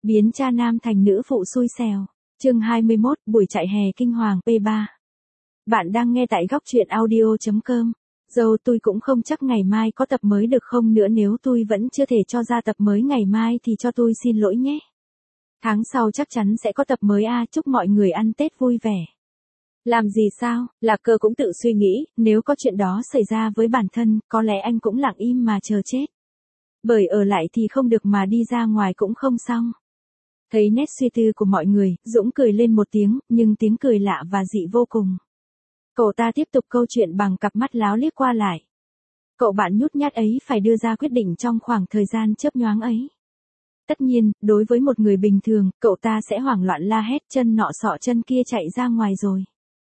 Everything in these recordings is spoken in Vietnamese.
Biến cha nam thành nữ phụ xui xẻo. Chương 21, buổi chạy hè kinh hoàng P3. Bạn đang nghe tại góc truyện audio.com. Dâu tôi cũng không chắc ngày mai có tập mới được không nữa, nếu tôi vẫn chưa thể cho ra tập mới ngày mai thì cho tôi xin lỗi nhé. Tháng sau chắc chắn sẽ có tập mới chúc mọi người ăn Tết vui vẻ. Làm gì sao, Lạc Cơ cũng tự suy nghĩ, nếu có chuyện đó xảy ra với bản thân, có lẽ anh cũng lặng im mà chờ chết. Bởi ở lại thì không được mà đi ra ngoài cũng không xong. Thấy nét suy tư của mọi người, Dũng cười lên một tiếng, nhưng tiếng cười lạ và dị vô cùng. Cậu ta tiếp tục câu chuyện bằng cặp mắt láo liếc qua lại. Cậu bạn nhút nhát ấy phải đưa ra quyết định trong khoảng thời gian chớp nhoáng ấy. Tất nhiên, đối với một người bình thường, cậu ta sẽ hoảng loạn la hét chân nọ sọ chân kia chạy ra ngoài rồi.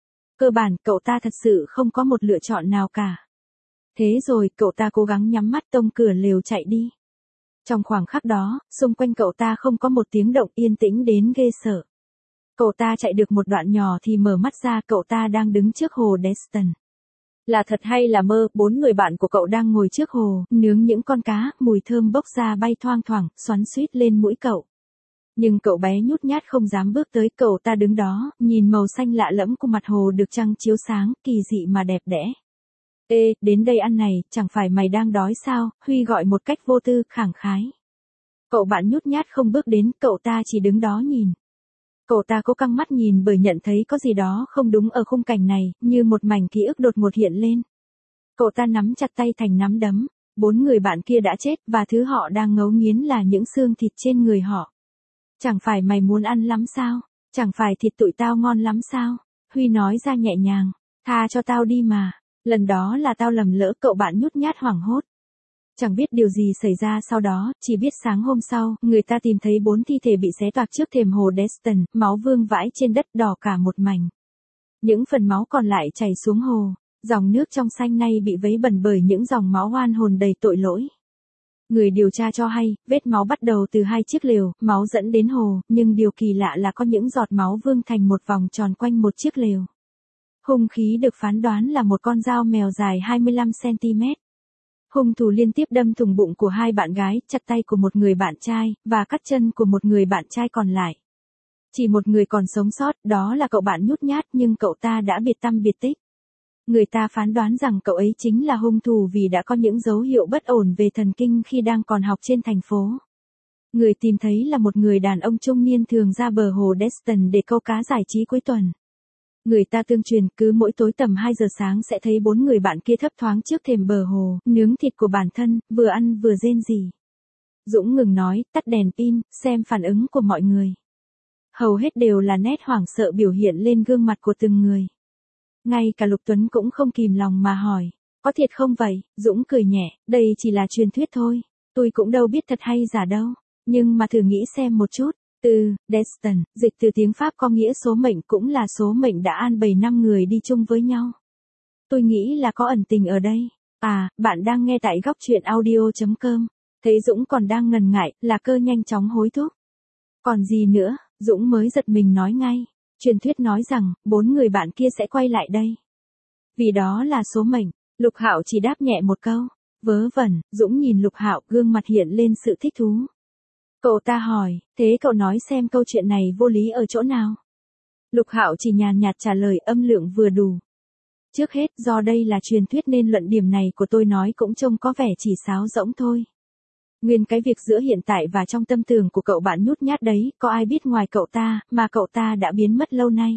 Cơ bản, cậu ta thật sự không có một lựa chọn nào cả. Thế rồi, cậu ta cố gắng nhắm mắt tông cửa lều chạy đi. Trong khoảng khắc đó, xung quanh cậu ta không có một tiếng động, yên tĩnh đến ghê sợ. Cậu ta chạy được một đoạn nhỏ thì mở mắt ra, cậu ta đang đứng trước hồ Destin. Là thật hay là mơ, 4 người bạn của cậu đang ngồi trước hồ, nướng những con cá, mùi thơm bốc ra bay thoang thoảng, xoắn xuýt lên mũi cậu. Nhưng cậu bé nhút nhát không dám bước tới, cậu ta đứng đó, nhìn màu xanh lạ lẫm của mặt hồ được trăng chiếu sáng, kỳ dị mà đẹp đẽ. Ê, đến đây ăn này, chẳng phải mày đang đói sao, Huy gọi một cách vô tư, khẳng khái. Cậu bạn nhút nhát không bước đến, cậu ta chỉ đứng đó nhìn. Cậu ta cố căng mắt nhìn bởi nhận thấy có gì đó không đúng ở khung cảnh này, như một mảnh ký ức đột ngột hiện lên. Cậu ta nắm chặt tay thành nắm đấm, 4 người bạn kia đã chết và thứ họ đang ngấu nghiến là những xương thịt trên người họ. Chẳng phải mày muốn ăn lắm sao? Chẳng phải thịt tụi tao ngon lắm sao? Huy nói ra nhẹ nhàng, tha cho tao đi mà. Lần đó là tao lầm lỡ, cậu bạn nhút nhát hoảng hốt. Chẳng biết điều gì xảy ra sau đó, chỉ biết sáng hôm sau, người ta tìm thấy 4 thi thể bị xé toạc trước thềm hồ Destin, máu vương vãi trên đất đỏ cả một mảnh. Những phần máu còn lại chảy xuống hồ, dòng nước trong xanh nay bị vấy bẩn bởi những dòng máu oan hồn đầy tội lỗi. Người điều tra cho hay, vết máu bắt đầu từ 2 chiếc lều, máu dẫn đến hồ, nhưng điều kỳ lạ là có những giọt máu vương thành một vòng tròn quanh một chiếc lều. Hung khí được phán đoán là một con dao mèo dài 25cm. Hung thủ liên tiếp đâm thủng bụng của 2 bạn gái, chặt tay của một người bạn trai, và cắt chân của một người bạn trai còn lại. Chỉ một người còn sống sót, đó là cậu bạn nhút nhát, nhưng cậu ta đã biệt tăm biệt tích. Người ta phán đoán rằng cậu ấy chính là hung thủ vì đã có những dấu hiệu bất ổn về thần kinh khi đang còn học trên thành phố. Người tìm thấy là một người đàn ông trung niên thường ra bờ hồ Destin để câu cá giải trí cuối tuần. Người ta tương truyền cứ mỗi tối tầm 2 giờ sáng sẽ thấy 4 người bạn kia thấp thoáng trước thềm bờ hồ, nướng thịt của bản thân, vừa ăn vừa rên rỉ. Dũng ngừng nói, tắt đèn pin, xem phản ứng của mọi người. Hầu hết đều là nét hoảng sợ biểu hiện lên gương mặt của từng người. Ngay cả Lục Tuấn cũng không kìm lòng mà hỏi, có thiệt không vậy? Dũng cười nhẹ, đây chỉ là truyền thuyết thôi, tôi cũng đâu biết thật hay giả đâu, nhưng mà thử nghĩ xem một chút. Từ Destin, dịch từ tiếng Pháp có nghĩa số mệnh, cũng là số mệnh đã an bày 5 người đi chung với nhau. Tôi nghĩ là có ẩn tình ở đây. Bạn đang nghe tại góc truyện audio.com. Thấy Dũng còn đang ngần ngại, Lạc Cơ nhanh chóng hối thúc. Còn gì nữa, Dũng mới giật mình nói ngay. Truyền thuyết nói rằng, 4 người bạn kia sẽ quay lại đây. Vì đó là số mệnh. Lục Hạo chỉ đáp nhẹ một câu. Vớ vẩn, Dũng nhìn Lục Hạo, gương mặt hiện lên sự thích thú. Cậu ta hỏi, thế cậu nói xem câu chuyện này vô lý ở chỗ nào? Lục Hạo chỉ nhàn nhạt trả lời, âm lượng vừa đủ. Trước hết, do đây là truyền thuyết nên luận điểm này của tôi nói cũng trông có vẻ chỉ sáo rỗng thôi. Nguyên cái việc giữa hiện tại và trong tâm tưởng của cậu bạn nhút nhát đấy, có ai biết ngoài cậu ta, mà cậu ta đã biến mất lâu nay.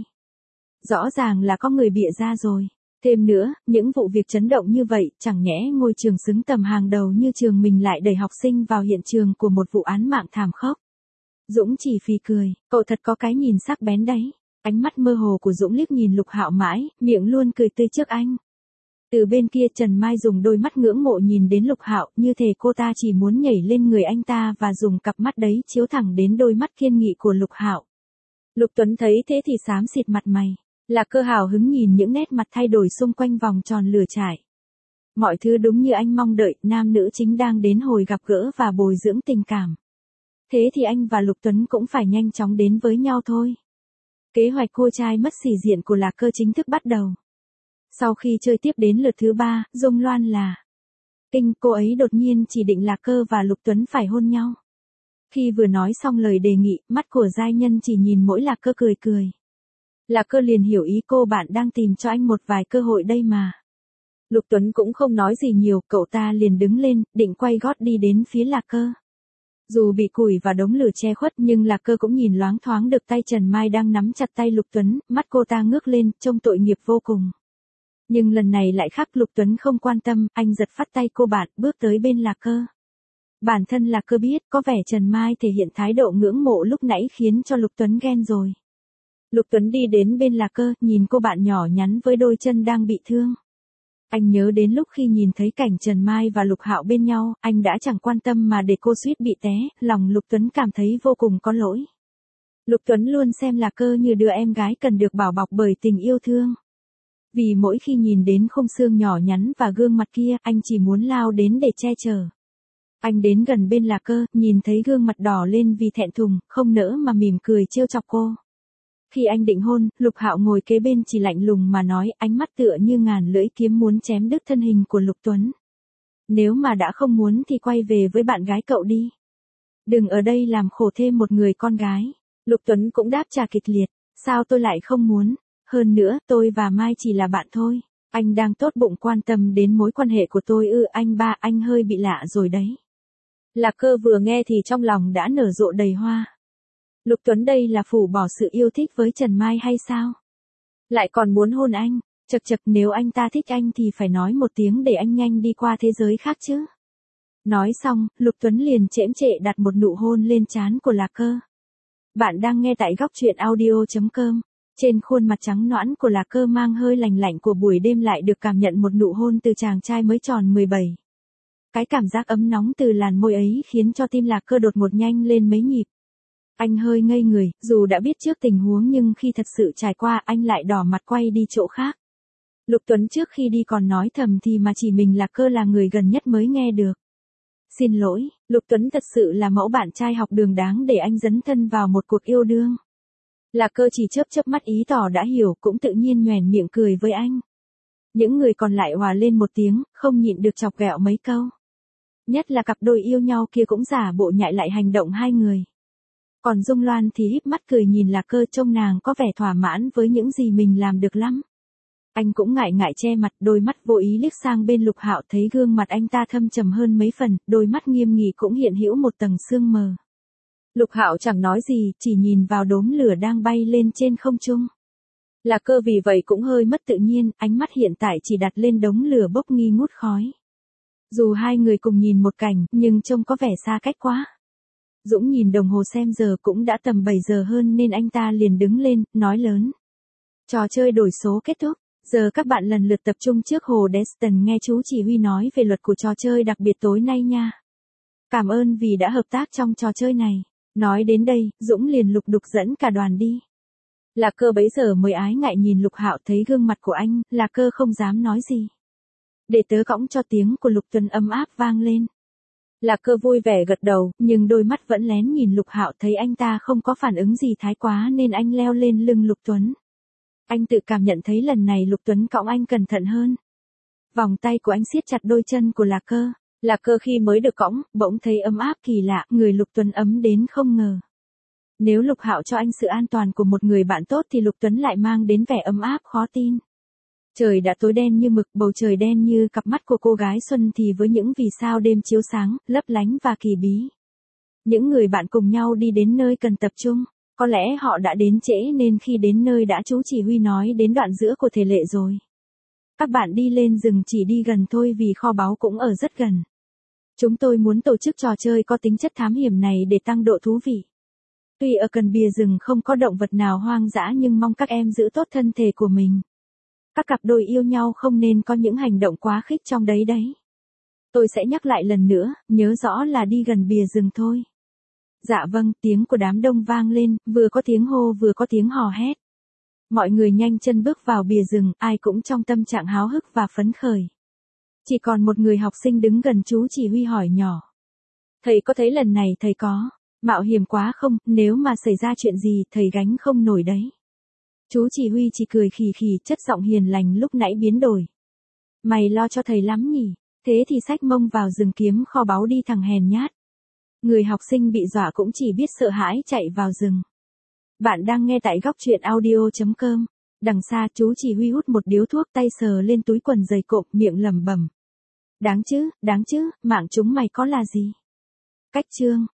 Rõ ràng là có người bịa ra rồi. Thêm nữa, những vụ việc chấn động như vậy, chẳng nhẽ ngôi trường xứng tầm hàng đầu như trường mình lại đẩy học sinh vào hiện trường của một vụ án mạng thảm khốc. Dũng chỉ phì cười, cậu thật có cái nhìn sắc bén đấy. Ánh mắt mơ hồ của Dũng liếc nhìn Lục Hạo mãi, miệng luôn cười tươi trước anh. Từ bên kia Trần Mai dùng đôi mắt ngưỡng mộ nhìn đến Lục Hạo, như thể cô ta chỉ muốn nhảy lên người anh ta và dùng cặp mắt đấy chiếu thẳng đến đôi mắt kiên nghị của Lục Hạo. Lục Tuấn thấy thế thì xám xịt mặt mày. Lạc Cơ hào hứng nhìn những nét mặt thay đổi xung quanh vòng tròn lửa trại. Mọi thứ đúng như anh mong đợi, nam nữ chính đang đến hồi gặp gỡ và bồi dưỡng tình cảm. Thế thì anh và Lục Tuấn cũng phải nhanh chóng đến với nhau thôi. Kế hoạch cua trai mất sĩ diện của Lạc Cơ chính thức bắt đầu. Sau khi chơi tiếp đến lượt thứ 3, Dung Loan là kinh, cô ấy đột nhiên chỉ định Lạc Cơ và Lục Tuấn phải hôn nhau. Khi vừa nói xong lời đề nghị, mắt của giai nhân chỉ nhìn mỗi Lạc Cơ cười cười. Lạc Cơ liền hiểu ý cô, bạn đang tìm cho anh một vài cơ hội đây mà. Lục Tuấn cũng không nói gì nhiều, cậu ta liền đứng lên, định quay gót đi đến phía Lạc Cơ. Dù bị củi và đống lửa che khuất nhưng Lạc Cơ cũng nhìn loáng thoáng được tay Trần Mai đang nắm chặt tay Lục Tuấn, mắt cô ta ngước lên, trông tội nghiệp vô cùng. Nhưng lần này lại khác, Lục Tuấn không quan tâm, anh giật phắt tay cô bạn, bước tới bên Lạc Cơ. Bản thân Lạc Cơ biết, có vẻ Trần Mai thể hiện thái độ ngưỡng mộ lúc nãy khiến cho Lục Tuấn ghen rồi. Lục Tuấn đi đến bên Lạc Cơ, nhìn cô bạn nhỏ nhắn với đôi chân đang bị thương. Anh nhớ đến lúc khi nhìn thấy cảnh Trần Mai và Lục Hạo bên nhau, anh đã chẳng quan tâm mà để cô suýt bị té, lòng Lục Tuấn cảm thấy vô cùng có lỗi. Lục Tuấn luôn xem Lạc Cơ như đứa em gái cần được bảo bọc bởi tình yêu thương. Vì mỗi khi nhìn đến khung xương nhỏ nhắn và gương mặt kia, anh chỉ muốn lao đến để che chở. Anh đến gần bên Lạc Cơ, nhìn thấy gương mặt đỏ lên vì thẹn thùng, không nỡ mà mỉm cười trêu chọc cô. Khi anh định hôn, Lục Hạo ngồi kế bên chỉ lạnh lùng mà nói, ánh mắt tựa như ngàn lưỡi kiếm muốn chém đứt thân hình của Lục Tuấn. Nếu mà đã không muốn thì quay về với bạn gái cậu đi. Đừng ở đây làm khổ thêm một người con gái. Lục Tuấn cũng đáp trả kịch liệt, sao tôi lại không muốn, hơn nữa tôi và Mai chỉ là bạn thôi. Anh đang tốt bụng quan tâm đến mối quan hệ của tôi ư? Anh hơi bị lạ rồi đấy. Lạc Cơ vừa nghe thì trong lòng đã nở rộ đầy hoa. Lục Tuấn đây là phủ bỏ sự yêu thích với Trần Mai hay sao? Lại còn muốn hôn anh, chật nếu anh ta thích anh thì phải nói một tiếng để anh nhanh đi qua thế giới khác chứ. Nói xong, Lục Tuấn liền chễm chệ đặt một nụ hôn lên trán của Lạc Cơ. Bạn đang nghe tại góc truyện audio.com. Trên khuôn mặt trắng nõn của Lạc Cơ mang hơi lành lạnh của buổi đêm lại được cảm nhận một nụ hôn từ chàng trai mới tròn 17. Cái cảm giác ấm nóng từ làn môi ấy khiến cho tim Lạc Cơ đột ngột nhanh lên mấy nhịp. Anh hơi ngây người, dù đã biết trước tình huống nhưng khi thật sự trải qua anh lại đỏ mặt quay đi chỗ khác. Lục Tuấn trước khi đi còn nói thầm thì mà chỉ mình Lạc Cơ là người gần nhất mới nghe được. Xin lỗi, Lục Tuấn thật sự là mẫu bạn trai học đường đáng để anh dấn thân vào một cuộc yêu đương. Lạc Cơ chỉ chớp mắt ý tỏ đã hiểu, cũng tự nhiên nhoẻn miệng cười với anh. Những người còn lại hòa lên một tiếng, không nhịn được chọc ghẹo mấy câu. Nhất là cặp đôi yêu nhau kia cũng giả bộ nhại lại hành động hai người. Còn Dung Loan thì híp mắt cười nhìn Lạc Cơ, trông nàng có vẻ thỏa mãn với những gì mình làm được lắm. Anh cũng ngại che mặt, đôi mắt vô ý liếc sang bên Lục Hạo, thấy gương mặt anh ta thâm trầm hơn mấy phần, đôi mắt nghiêm nghị cũng hiện hữu một tầng sương mờ. Lục Hạo chẳng nói gì, chỉ nhìn vào đốm lửa đang bay lên trên không trung. Lạc Cơ vì vậy cũng hơi mất tự nhiên, ánh mắt hiện tại chỉ đặt lên đống lửa bốc nghi ngút khói. Dù hai người cùng nhìn một cảnh, nhưng trông có vẻ xa cách quá. Dũng nhìn đồng hồ xem giờ cũng đã tầm 7 giờ hơn nên anh ta liền đứng lên, nói lớn. Trò chơi đổi số kết thúc, giờ các bạn lần lượt tập trung trước hồ Destin nghe chú chỉ huy nói về luật của trò chơi đặc biệt tối nay nha. Cảm ơn vì đã hợp tác trong trò chơi này. Nói đến đây, Dũng liền lục đục dẫn cả đoàn đi. Lạc Cơ bấy giờ mới ái ngại nhìn Lục Hạo, thấy gương mặt của anh, Lạc Cơ không dám nói gì. Để tớ cõng cho, tiếng của Lục Tuấn ấm áp vang lên. Lạc Cơ vui vẻ gật đầu, nhưng đôi mắt vẫn lén nhìn Lục Hạo, thấy anh ta không có phản ứng gì thái quá nên anh leo lên lưng Lục Tuấn. Anh tự cảm nhận thấy lần này Lục Tuấn cõng anh cẩn thận hơn. Vòng tay của anh siết chặt đôi chân của Lạc Cơ. Lạc Cơ khi mới được cõng, bỗng thấy ấm áp kỳ lạ, người Lục Tuấn ấm đến không ngờ. Nếu Lục Hạo cho anh sự an toàn của một người bạn tốt thì Lục Tuấn lại mang đến vẻ ấm áp khó tin. Trời đã tối đen như mực, bầu trời đen như cặp mắt của cô gái xuân thì với những vì sao đêm chiếu sáng, lấp lánh và kỳ bí. Những người bạn cùng nhau đi đến nơi cần tập trung, có lẽ họ đã đến trễ nên khi đến nơi đã chú chỉ huy nói đến đoạn giữa của thể lệ rồi. Các bạn đi lên rừng chỉ đi gần thôi vì kho báu cũng ở rất gần. Chúng tôi muốn tổ chức trò chơi có tính chất thám hiểm này để tăng độ thú vị. Tuy ở gần bìa rừng không có động vật nào hoang dã nhưng mong các em giữ tốt thân thể của mình. Các cặp đôi yêu nhau không nên có những hành động quá khích trong đấy. Tôi sẽ nhắc lại lần nữa, nhớ rõ là đi gần bìa rừng thôi. Dạ vâng, tiếng của đám đông vang lên, vừa có tiếng hô vừa có tiếng hò hét. Mọi người nhanh chân bước vào bìa rừng, ai cũng trong tâm trạng háo hức và phấn khởi. Chỉ còn một người học sinh đứng gần chú chỉ huy hỏi nhỏ. Thầy có thấy lần này thầy có mạo hiểm quá không, nếu mà xảy ra chuyện gì thầy gánh không nổi đấy. Chú chỉ huy chỉ cười khì khì, chất giọng hiền lành lúc nãy biến đổi. Mày lo cho thầy lắm nhỉ, thế thì xách mông vào rừng kiếm kho báu đi thằng hèn nhát. Người học sinh bị dọa cũng chỉ biết sợ hãi chạy vào rừng. Bạn đang nghe tại góc chuyện audio.com. Đằng xa chú chỉ huy hút một điếu thuốc, tay sờ lên túi quần dày cộm, miệng lẩm bẩm. Đáng chứ, mạng chúng mày có là gì? Cách chương.